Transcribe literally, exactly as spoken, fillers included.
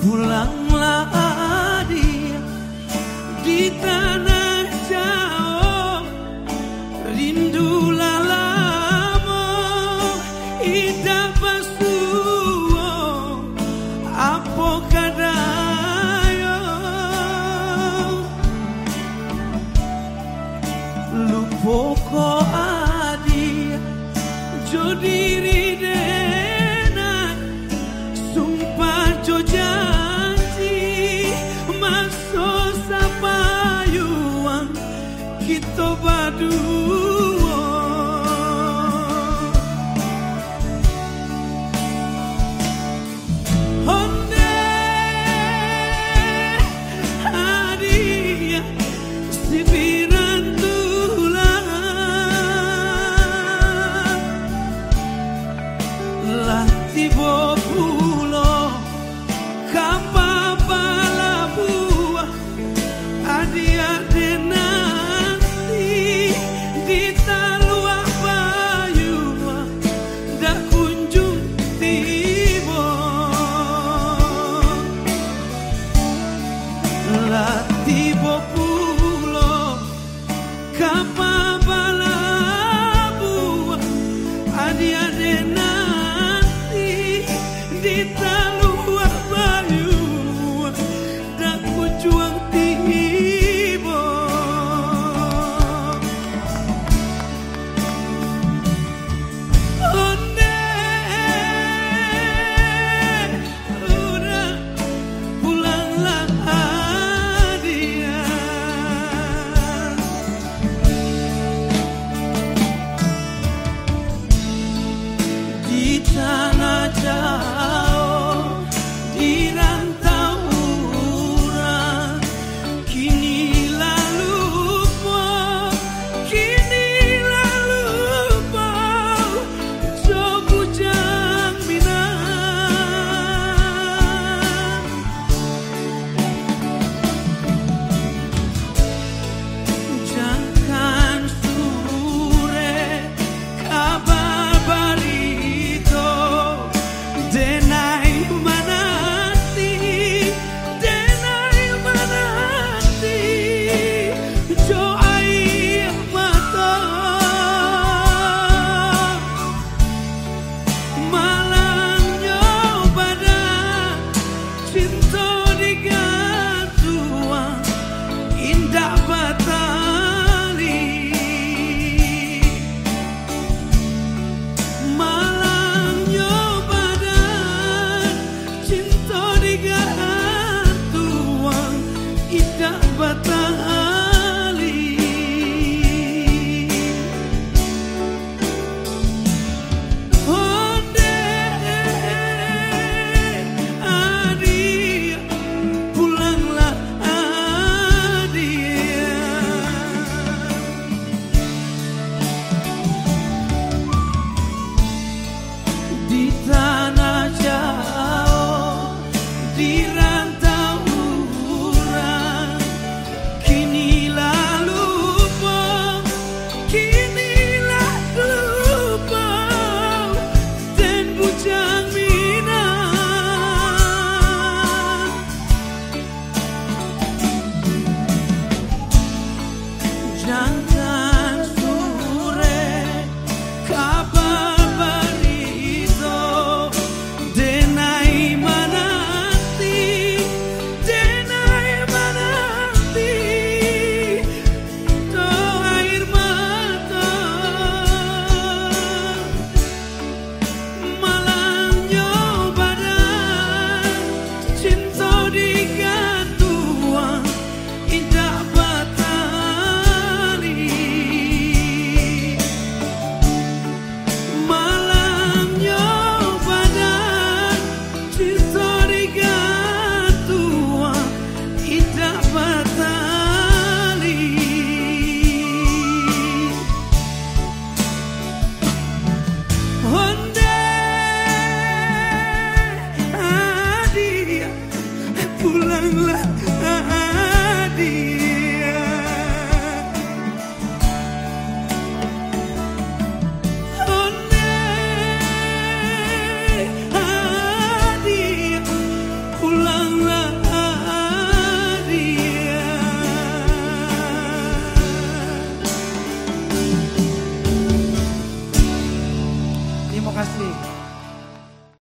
Pulanglah dia di tanah jauh, rindulah lama ida basuh apa kadayo lupo ko adia jodiri dena sumpah jo janji maso sapayuang kita berdua honde adia si pirantulah lah tiba pulo kapa bala buah adia denanti di talua bayu dak kunjung tiba lah tiba pulo kapa bala buah adia denanti di talua bayu dak kunjung tiba onde udah pulanglah dia di tanah jauh di rantau urang kini lalu po kini lalu po jo bujang minang jangkan sure kabar barito denai manati denai manati jo air mata malangnya badan cinta digantuan indah batali malangnya badan cinta digantuan indah batali onde adia pulanglah adia di tanah jauh di